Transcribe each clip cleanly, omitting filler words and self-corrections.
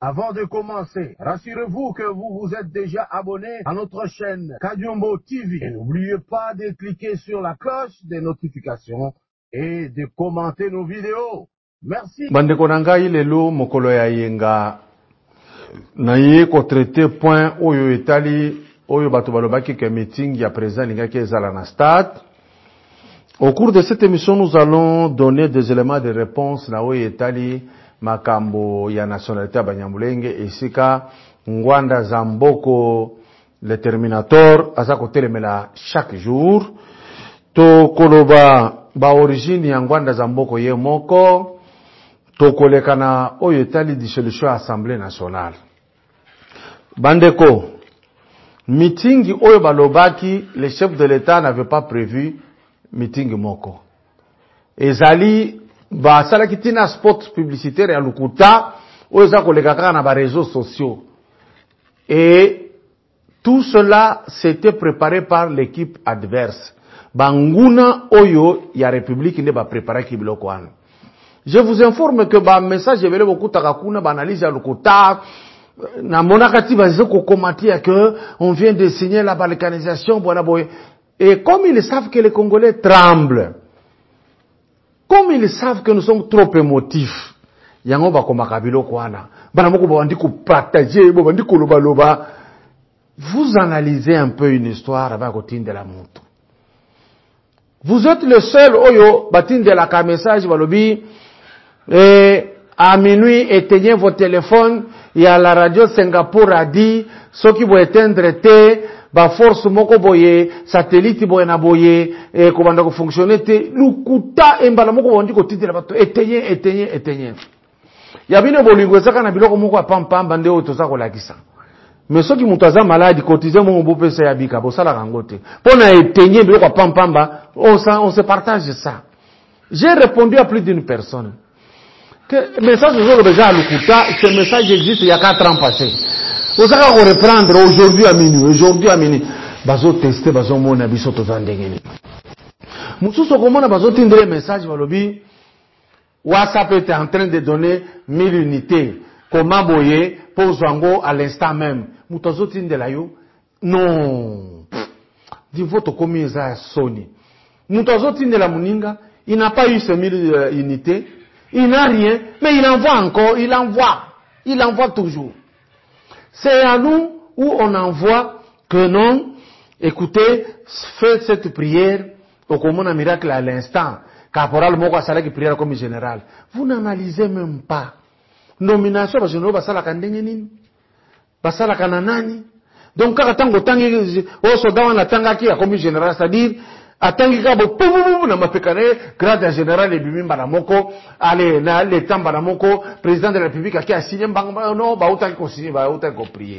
Avant de commencer, rassurez-vous que vous vous êtes déjà abonné à notre chaîne Kadiombo TV. Et n'oubliez pas de cliquer sur la cloche des notifications et de commenter nos vidéos. Merci. Bandeko nangai lelo mokolo ya yenga na ye ko traiter point oyo etali oyo bato balobaki que meeting ya président lingaki ezala na stade. Au cours de cette émission, nous allons donner des éléments de réponse na oyo etali makambo ya nationalité Banyamulenge esika Ngwanda Zamboko le Terminator aza kotelemela chaque jour to koloba ba origine ya Ngwanda Zamboko ye moko to kolekana oyo etali dissolution Assemblée nationale. Bandeko, meeting oyo balobaki, le chef de l'État n'avait pas prévu meeting moko. Ezali ba sala kitina spot publicitaire ya lukuta oyo za kolekaka na ba réseaux sociaux. Et tout cela s'était préparé par l'équipe adverse. Banguna oyo ya République ne ba préparer ki biloko wana. Je vous informe que ba message evele beaucoup takakuna ba analyse ya lukuta na monakati bazoko commenter que on vient de signer la balkanisation bona boy. Et comme ils savent que les Congolais tremblent, comme ils savent que nous sommes trop émotifs, yango ba komaka biloko wana bana moko ba ndiko partager bo ndiko loba loba. Vous analysez un peu une histoire avec Kotinde la moto. Vous êtes le seul oyo batinde la ka message balobi à minuit éteignez vos téléphones. Il y a la radio Singapour a dit ceux qui vont éteindre te ba force moko boye satellite boye na boye komanda ko fonctionner te lukuta embala moko bondi ko titela bato éteignez. Ya bino bolingo saka na biloko moko pampamba nde oto za ko lakisa. Mais ceux qui mutaza malade cotiser mon beau pesa ya bika bo sala kangote. Pona éteigner biloko pampamba on se partage ça. J'ai répondu à plus d'une personne. Que message aujourd'hui déjà à Lukuta, ce message existe il y a 4 ans passés. Vous allez reprendre aujourd'hui à minuit. Bazo tester, bazo mona biso tozandengeni. Mususu komona bazo tindre message balobi WhatsApp était en train de donner 1000 unités. Comment boyer pour Zwango à l'instant même. Mutazo tindela yo. Non. Dis votre commis à Sony. Mutazo tindela muninga, il n'a pas eu ces 1000 unités. Il n'a rien, mais il envoie encore, il envoie toujours. C'est à nous où on envoie que non, écoutez, faites cette prière, au commun un miracle à l'instant, caporal moko asala qui prière comme général. Vous n'analysez même pas. Nomination, parce que nous, basala kandenge nini, basala kananani. Donc, quand tango tangi, au soldat, on a tangaki comme général, c'est-à-dire, atangi kabo poupoupou na mapekane grade ya général ebimi mbala moko ale na l'état mbala moko président de la République qui a signé mbanga non ba autant qu'on signer ba autant qu'on prier.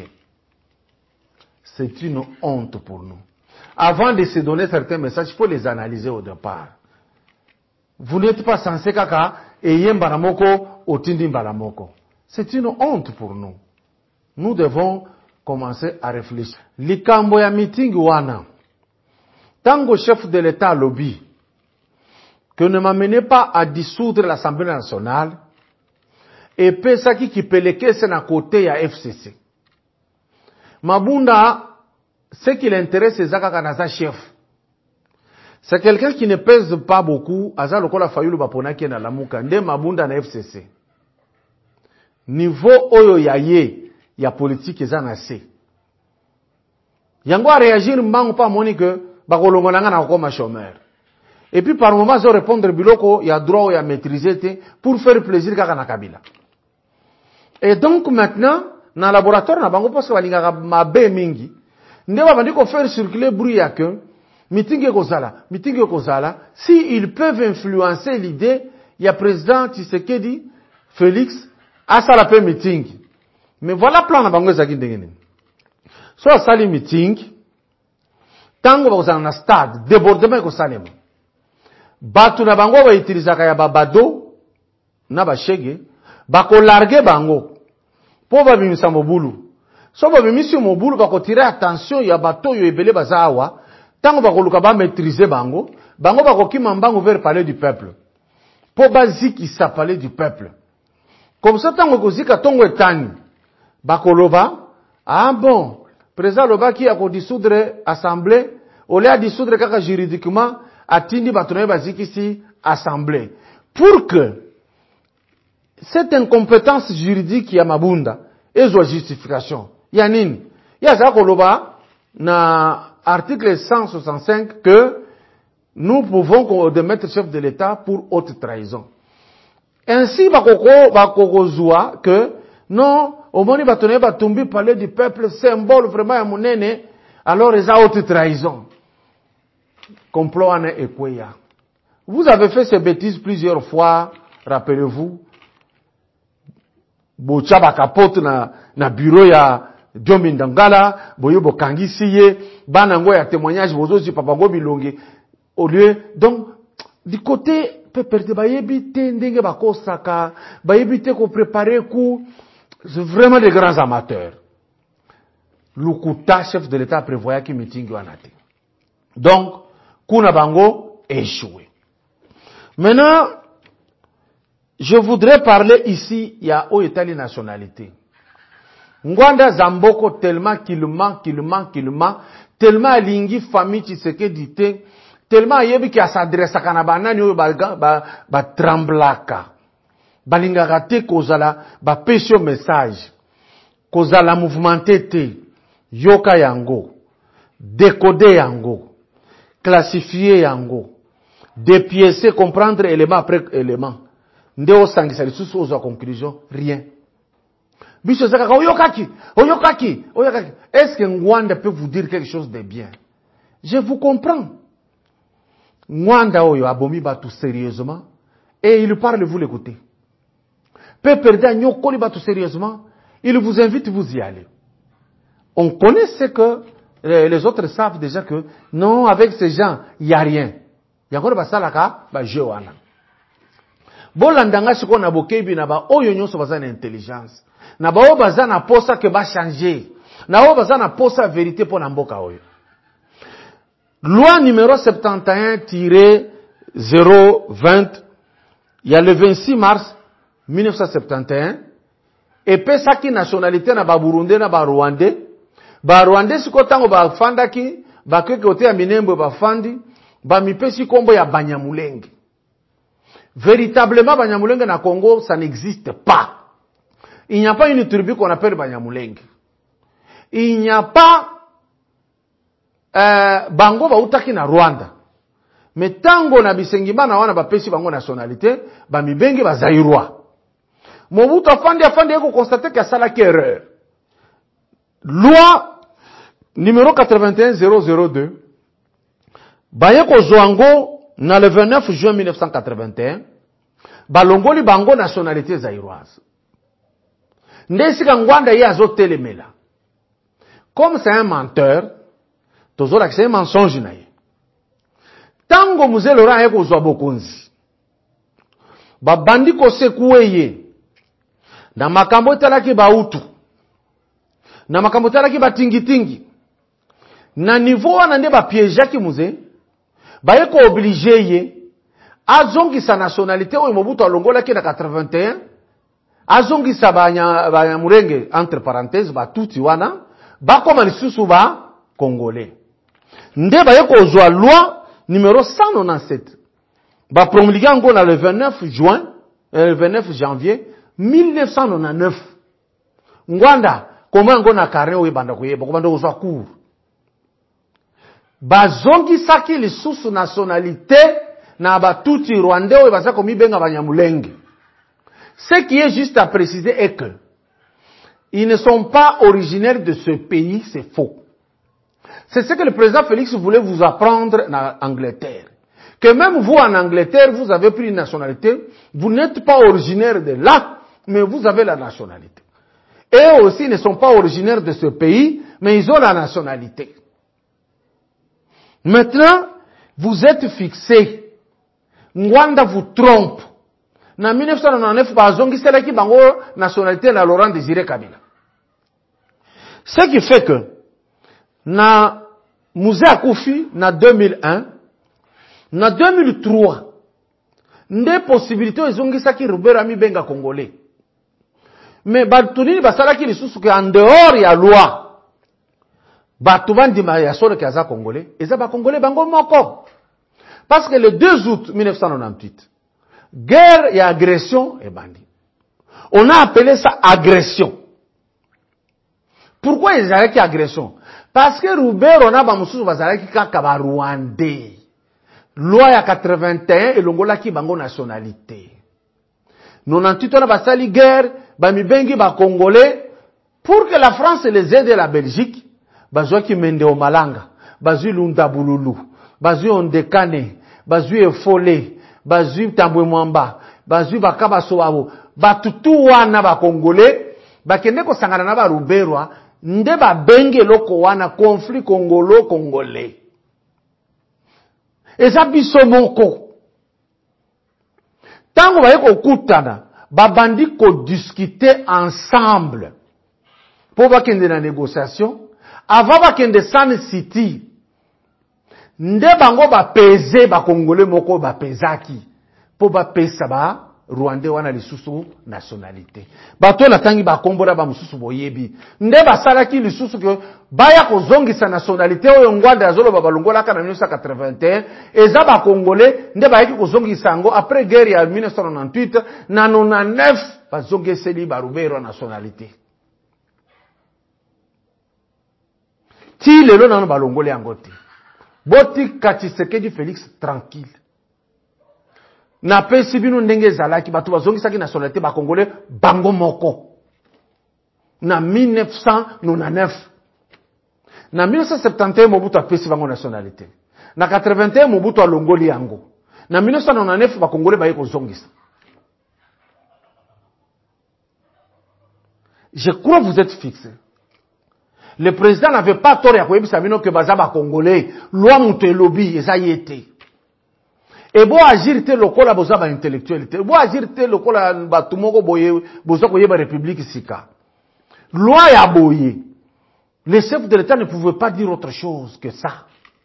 C'est une honte pour nous. Avant de se donner certains messages, il faut les analyser au départ. Vous n'êtes pas censé kaka eye mbala moko otindi mbala moko. C'est une honte pour nous. Nous devons commencer à réfléchir. Likambo ya meeting wana Tango chef de l'État lobby, que ne m'amenez pas à dissoudre l'Assemblée nationale, et pesaki qui peleke c'est à côté ya FCC. Mabunda, ce qui l'intéresse, c'est Zaka Kanaza chef. C'est quelqu'un qui ne pèse pas beaucoup, Aza lokola fayulu baponaki na lamuka, nde Mabunda na FCC. Niveau oyo ya ye, ya politique eza na se. Yango a réagir mbango pa moni que, bakolongo nanga na koma chômeur. Et puis par moment zo répondre biloko ya droit ya maîtriser te pour faire plaisir kaka na Kabila. Et donc maintenant na laboratoire na bango parce balinga mabe mingi nde ba bandi ko faire circuler bruit ya que meeting e kozala si ils peuvent influencer l'idée ya président Tshisekedi Félix à ça la pe meeting. Mais voilà plan na bango ezaki ndengene. So sali meeting tango bakozala na stade débordement ekosalema bato na bango ba utilisaka ya babado na bashege bakolarge bango po babimisa mobulu so babimisi mobulu bakotire attention ya bato yo ebele bazawa tango bakoluka ba maîtriser bango bakokima mbango vers palais du peuple po baziki sa palais du peuple comme ça tango kozika tongo etani bakoloba, ah bon, président lobaki a ko dissoudre assemblée, au lieu de dissoudre kaka juridiquement, atindi batonaye bazikisi assemblée. Pour que cette incompétence juridique ya mabunda, ezwa justification. Ya nini? Ya za koloba, na article 165 que nous pouvons démettre chef de l'État pour haute trahison. Ainsi, bakokozwa que non, au moment où batoné batumbi parler du peuple, symbole vraiment ya munene, alors ils ont haute trahison. Complot ane ekweya. Vous avez fait ces bêtises plusieurs fois, rappelez-vous. Bocha bakapote na bureau ya Diomi Ndangala, boyo bokangisi ye, banango ya témoignage bozozi papango bilongi. Au lieu, donc, du côté, peperte bayebi te ndenge bakosaka, bayebi te ko préparer coup, c'est vraiment des grands amateurs. Lukuta, chef de l'État, prévoyait qu'il meeting wanate. Donc, kuna bango échoué. Maintenant, je voudrais parler ici, il y a au Italie nationalité. Ngwanda Zamboko tellement qu'il manque, tellement alingi famille Tshisekedi te, tellement yebi ki s'adresse à kanabana ni ba tremblaka. Balingaka te kozala ba pesio message. Kozala mouvementé te, yoka yango, décoder yango, classifier yango, dépiécer, comprendre élément après élément. Ndeo sangisa lisusu ozo conclusion, rien. Biso zaka oyokaki. Est-ce que Ngwanda peut vous dire quelque chose de bien? Je vous comprends. Ngwanda oyo abomi batu sérieusement et il parle, vous l'écoutez. Peut perdre nyokoli batu sérieusement, il vous invite, vous y allez. On connaît ce que les autres savent déjà que non, avec ces gens, il n'y a rien. Yakoro basalaka ba jewana. Bolandanga siko na bokebi na ba oyo nyonso baza na intelligence. Na ba oyo baza na posa ke ba changer. Na oyo baza na posa vérité pour na mboka oyo. Loi numéro 71-020, il y a le 26 mars 1971, et pesaki nationalité na ba Burundais na ba Rwandais. Ba Rwandais siko tango ba fandaki, ba kweke ote ya Minembwe ba fandi, ba mipesi kombo ya Banyamulenge. Véritablement, Banyamulenge na Congo, ça n'existe pas. Il n'y a pas une tribu qu'on appelle Banyamulenge. Il n'y a pas Bango Bautaki na Rwanda. Mais tango na bisengima na wana bapesi bango nationalité, ba mibenge ba Zaïrois. Mobutu afandi eko constater qu'il y a ça la erreur. Loi numéro 81-002. Bayeko Zoango na le 29 juin 1981, balongoli bango nationalité zaïroise. Ndesika Ngwanda ye azotelemela. Comme c'est un menteur, tozola que c'est un mensonge na ye. Tango muze Laurent eko zwa bokonzi. Babandi ko sekuye. Na makambo talaki bautu. Na makambo talaki batingi. Na niveau wana nde ba piège ki muze. Bayeko obligé ye azongi sa nationalité oyo Mobutu alongola ki na 81, azongi sa Banyamulenge entre parenthèses ba tuti wana bakoma lisusu ba congolais. Nde bayeko zwa loi numéro 197 ba promulgué ngo na le 29 janvier 1999. Ngwanda koma ngo na carnet oyo banda koyeba ko banda kozwa cours. Bazongi saki lisusu nationalité na batuti rwandais oyo baza komi benga Banyamulenge. Ce qui est juste à préciser est que ils ne sont pas originaires de ce pays, c'est faux. C'est ce que le président Félix voulait vous apprendre en Angleterre. Que même vous en Angleterre, vous avez pris une nationalité, vous n'êtes pas originaire de là, mais vous avez la nationalité. Et aussi, ils ne sont pas originaires de ce pays, mais ils ont la nationalité. Maintenant, vous êtes fixé. Ngwanda vous trompe. Na 1999, bazongi selaki bango nationalité na Laurent Désiré Kabila. Ce qui fait que, na Mouzé Akoufi, na 2001, na 2003, nde possibilité ezongi saki Robert Ami benga Congolais. Mais batunini basalaki lisusu que en dehors ya loi batu bandima ya solo kaza congolais eza ba congolais bango moko. Parce que le 2 août 1998 guerre et agression et bandi. On a appelé ça agression. Pourquoi ils avaient agression? Parce que Roubero na ba mususu bazalaki kaka ba Rwandais. Loi ya 81 elongola ki bango nationalité. 98 on a basali guerre, ba mibengi ba congolais pour que la France les aide la Belgique, bazwa ki mende o malanga, bazwi lunda bululu, bazwi ondekane, bazwi efole, bazwi tambwe mwamba, bazwi bakaba soabo, batutu wana ba congolais, bakende ko sangana na ba Ruberwa, nde ba benge loko wana conflit congolo-congolais. Eza biso moko. Tango baye ko kutana, babandi ko discuter ensemble. Pour bakende na négociation, avant bakende Sun City, nde bango ba peze ba congolais moko ba pezaki. Pour ba pesa ba Rwandais wana lisusu nationalité. Bato na tangi ba kombora ba mususu boyebi. Nde basalaki lisusu ke baya kozongisa nationalité oyo ngwanda azolo babalongola kana 1981 eza ba congolais nde bayaki kozongisa ngo après guerre ya 1998 na 99 bazongeseli ba Rubero nationalité. Ti lelo na balongole yango te. Boti Kachisekedi Félix tranquille. Na pesi bino ndenge zalaki batu bazongisaki nationalité ba congolais bango moko na 1999. Na 1971 Mobutu apesi bango nationalité. Na 81 Mobutu alongoli yango. Na 1999 ba congolais baye kozongisa. Je crois que vous êtes fixés. Le président n'avait pas tort ya koyebisa bino que baza ba congolais loi muto elobi eza yete. Et bon agir te lokola boza ba intellectualité. Bon agir te lokola batu moko boye boza koyeba république sika. Loi ya boye. Le chef de l'État ne pouvait pas dire autre chose que ça.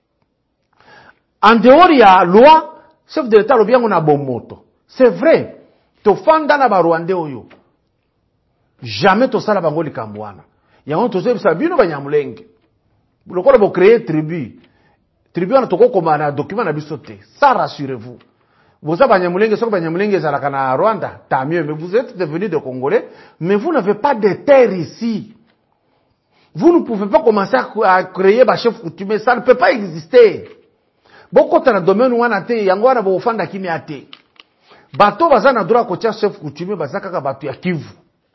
En dehors ya loi, chef de l'État lobi yango na bomoto. C'est vrai. To fanda na ba Rwandais oyo. Jamais to sala bango likambwana. Yango to sebisa bino ba Nyamulenge. Lokola bo créer tribu. Tribu wana toko komana document na biso te. Ça rassurez-vous. Vous avez Banyamulenge, soko Banyamulenge ezalaka na Rwanda, tant mieux, mais vous êtes devenus des Congolais, mais vous n'avez pas de terre ici. Vous ne pouvez pas commencer à créer ba chef coutumier, ça ne peut pas exister. Boko tana domaine wana te, yango wana bo fanda kimia te. Bato baza na droit ko tia chef coutumier baza kaka bato ya Kivu.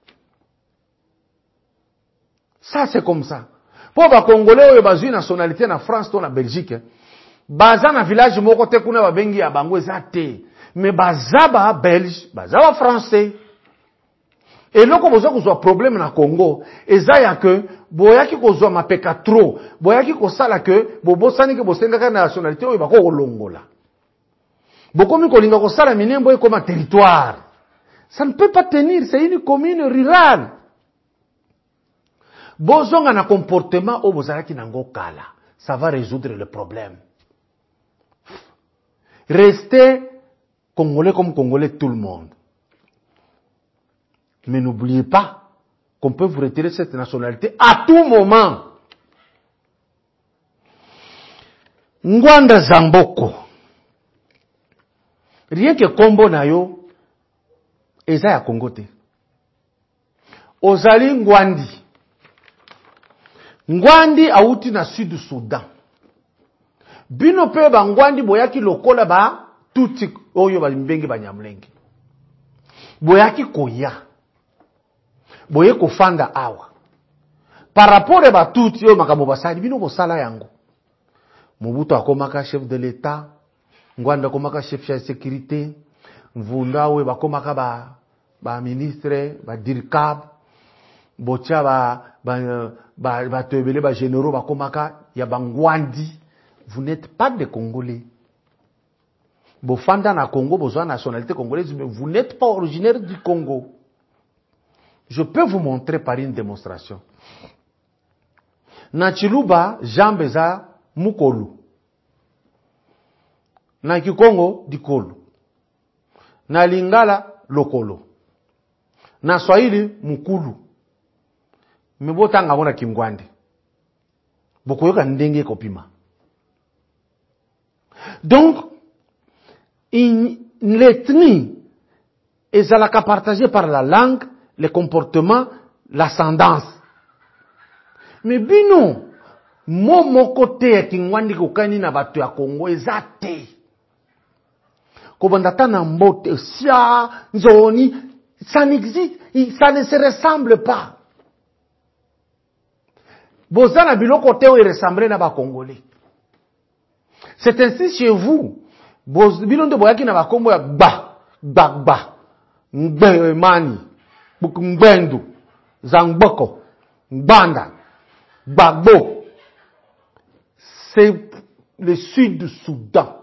Ça c'est comme ça. Pour ba Congolais oyo bazui nationalité na France to na Belgique, baza na village moko te kuna ba bengi ya bango eza te. Mais baza ba Belge, baza ba français. Et loko bozo kozwa problème na Congo, eza ya que boyaki kozwa mapeka trop, boyaki kosala que bobosani ke bosengaka na nationalité oyo bako kolongola. Bokomi kolinga kosala minembo comme un territoire. Ça ne peut pas tenir, c'est une commune rurale. Bozonga na comportement au bozalaki nango kala, ça va résoudre le problème. Restez Congolais comme Congolais tout le monde. Mais n'oubliez pas qu'on peut vous retirer cette nationalité à tout moment. Ngwanda Zamboko. Rien que Kombo Nayo, eza ya Congo te. Ozali Ngwandi. Ngwandi auti na sud du Soudan. Bino pe ba Ngwandi boyaki lokola ba tuti oyo ba mbengi ba Nyamulenge. Boyaki koya. Boye kofanda awa. Par rapport à ba tuti oyo makambo basali bino bosala yango. Mobutu akomaka chef de l'État, Ngwanda akomaka chef de sécurité, Mvunda we bakomaka ba ministre, ba dirkab, bocha ba tebele ba généraux bakomaka ya bangwandi. Vous n'êtes pas des Congolais. Bofanda na Congo, besoin de nationalité congolaise, mais vous n'êtes pas originaire du Congo. Je peux vous montrer par une démonstration. Na Chiluba, Jambeza, Mukolu. Na Kikongo, Dikolo. Na Lingala, Lokolo. Na Swahili mukulu. Mais botanga bona Kingwande. Bokoyoka ndenge kopima. Donc, l'ethnie est partagée par la langue, le comportement, l'ascendance. Mais bino, mon côté ya Kingwandi kokani na batu ya Congo ezate. Kobandata na mbote, sia, zoni, ça n'existe, ça ne se ressemble pas. Bozana biloko te o ressemble na ba Congolais. C'est ainsi chez vous. Bilonde boyaki na ba kombo ya gba, mani, ngbendu, zangboko, ngbanda, gbagbo. C'est le sud du Soudan.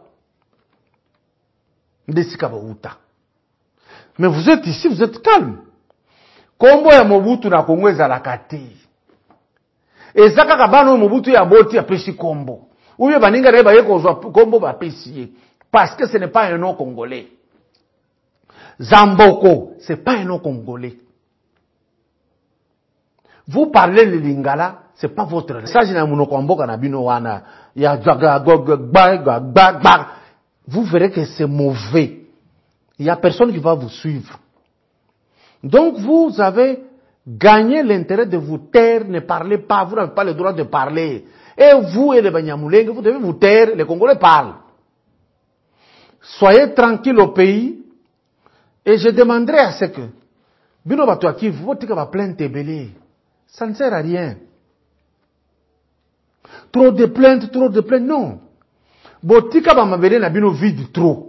Mais vous êtes ici, vous êtes calme. Kombo ya Mobutu na Congo ezalaka te. Ezaka kabano Mobutu ya boti ya pesi kombo. Ouye baninga reba yeko zwa kombo ba pesi. Parce que ce n'est pas un nom congolais. Zamboko, c'est pas un nom congolais. Vous parlez le lingala, c'est pas votre langue. Ça jina munoko mboka na bino wana ya vous verrez que c'est mauvais. Il y a personne qui va vous suivre. Donc vous avez gagné l'intérêt de vous taire, ne parlez pas, vous n'avez pas le droit de parler. Et vous et les Banyamulenge, vous devez vous taire, les Congolais parlent. Soyez tranquille au pays, et je demanderai à ce que, bino batuaki, vous tika ba plainte belé. Ça ne sert à rien. Trop de plaintes, non. Botika ba mabele na bino vide trop.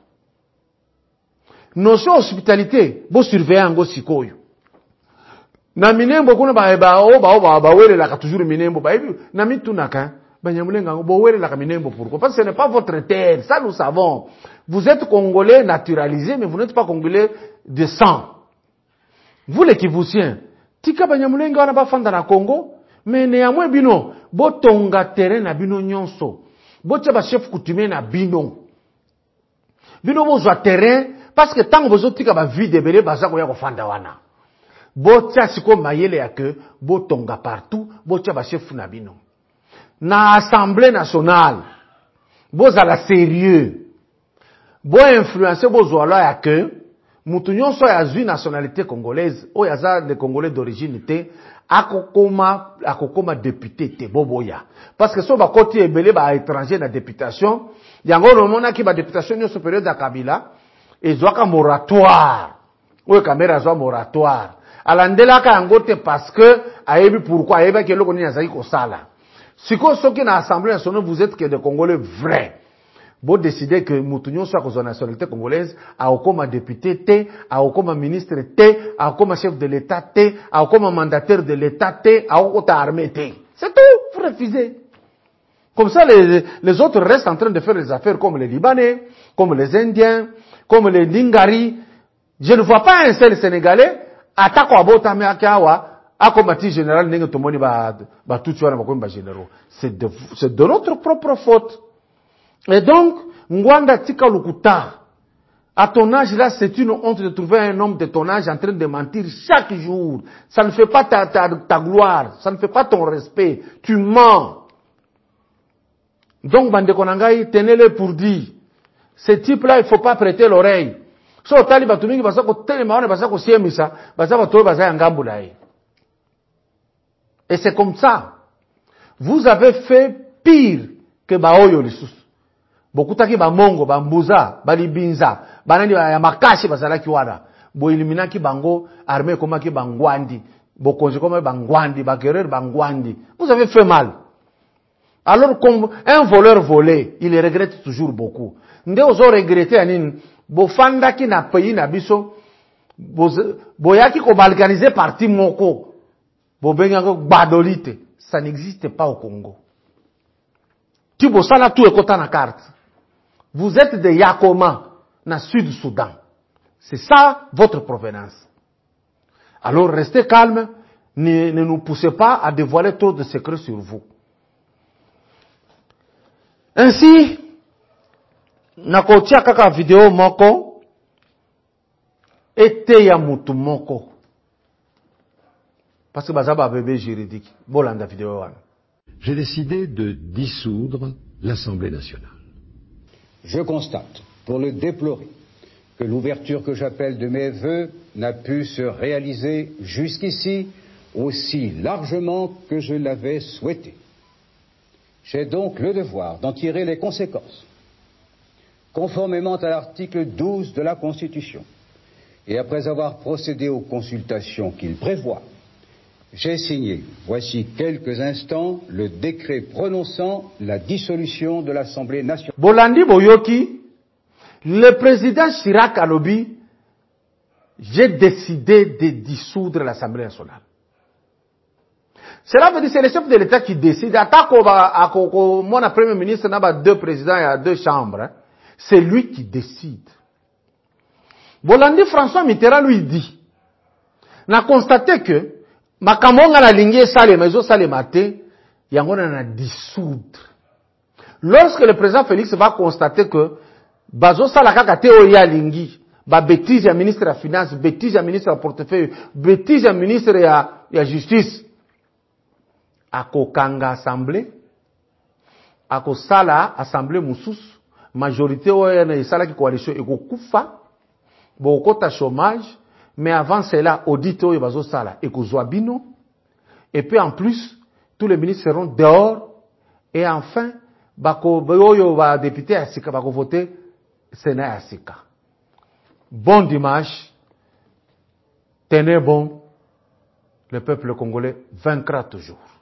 Notion hospitalité, bo surveiller ngo sikoyo. Na minembo kuna ba wele la ka toujours minembo ba na mitunaka Banyamulenga bo wele la ka minembo pourquoi? Parce que ce n'est pas votre terre, ça nous savons. Vous êtes congolais naturalisé mais vous n'êtes pas congolais de sang. Vous les Kivusiens, tika Banyamulenga wana ba fanda na Congo, mais néanmoins bino bo tonga terrain na bino nyonso. Botia ba chef coutumier na bino. Bino bo zwa terrain parce que tant bozo tika ba vie de belé baza ko ya ko fanda wana. Botia siko mayele ya que bo tonga partout, botia ba chef na bino. Na assemblée nationale, bo za la sérieux. Bo influencer bo zwa la ya que mutu nyonso ya zui nationalité congolaise, o ya za les Congolais d'origine te akokoma député te boboya. Parce que so ba koti ebele ba étranger na députation, yango no mona ki ba députation nyo supérieure da Kabila, ezwaka moratoire. Oyo kamera zwa moratoire. Alandela ka yango te parce que ayebi pourquoi ayeba ke loko ni azaki ko sala. Siko soki na assemblée nationale vous êtes que des Congolais vrais. Vous décidez que Moutounion soit la nationalité congolaise, a comme député T, a comme ministre T, a comme chef de l'État T, a comme mandataire de l'État T, a comme armée T. C'est tout, vous refusez. Comme ça, les autres restent en train de faire des affaires comme les Libanais, comme les Indiens, comme les Lingari. Je ne vois pas un seul Sénégalais attaquer à Botame Akawa, à combattre général Nengue Tomoni ba tout tuer ba généraux. C'est de notre propre faute. Et donc, Ngwanda Tika Lukuta, à ton âge là, c'est une honte de trouver un homme de ton âge en train de mentir chaque jour. Ça ne fait pas ta gloire, ça ne fait pas ton respect. Tu mens. Donc, Bande Konangai, tenez-le pour dire, ce type-là, il ne faut pas prêter l'oreille. So, tali batumingi basako telema basako siemisa, basako toye basaya ngambulaye. Et c'est comme ça. Vous avez fait pire que Baoyo Lissus. Bokutaki ba mongo, ba mbuza, ba libinza, banani ya makashi bazalaki wana. Bo eliminaki bango, armée komaki bangwandi, bo konje komaki bangwandi, ba guerrier bangwandi. Vous avez fait mal. Alors comme un voleur volé, il regrette toujours beaucoup. Nde ozo regretter anine, bo fandaki na pays na biso, boyaki ko balkaniser parti moko. Bo bengango badolite, ça n'existe pas au Congo. Tu bo sala tout ekota na carte. Vous êtes des Yakoma, na Sud-Soudan. C'est ça votre provenance. Alors restez calme, ne nous poussez pas à dévoiler trop de secrets sur vous. Ainsi, nakotia kaka vidéo moko, ete ya mutu moko. parce que bazaba bébé juridique. Bolanda vidéo. J'ai décidé de dissoudre l'Assemblée nationale. Je constate, pour le déplorer, que l'ouverture que j'appelle de mes vœux n'a pu se réaliser jusqu'ici aussi largement que je l'avais souhaité. J'ai donc le devoir d'en tirer les conséquences. Conformément à l'article 12 de la Constitution, et après avoir procédé aux consultations qu'il prévoit, j'ai signé, voici quelques instants, le décret prononçant la dissolution de l'Assemblée nationale. Bolandi Boyoki, le président Chirac Alobi, j'ai décidé de dissoudre l'Assemblée nationale. Cela veut dire que c'est le chef de l'État qui décide. Mon premier ministre n'a deux présidents et deux chambres. C'est lui qui décide. Bolandi François Mitterrand lui dit, n'a constaté que Makamonga la lignée sale, mais sale maté, Yangon a dissoudre. Lorsque le président Félix va constater que Bazo Salaka Teo ya lingi, ba bêtise ya ministre de la finance, bêtise ya ministre de portefeuille, bêtise ya ministre ya justice, ako kanga assemblée, ako sala assemblée musus, majorité oya na sala ki coalition eko kufa, bo kota chômage, mais avant cela audit oyo bazo sala eko zwabino, et puis en plus tous les ministres seront dehors, et enfin bako oyo ba député asika bako voter Sénat asika. Bon dimanche, tenez bon, le peuple congolais vaincra toujours.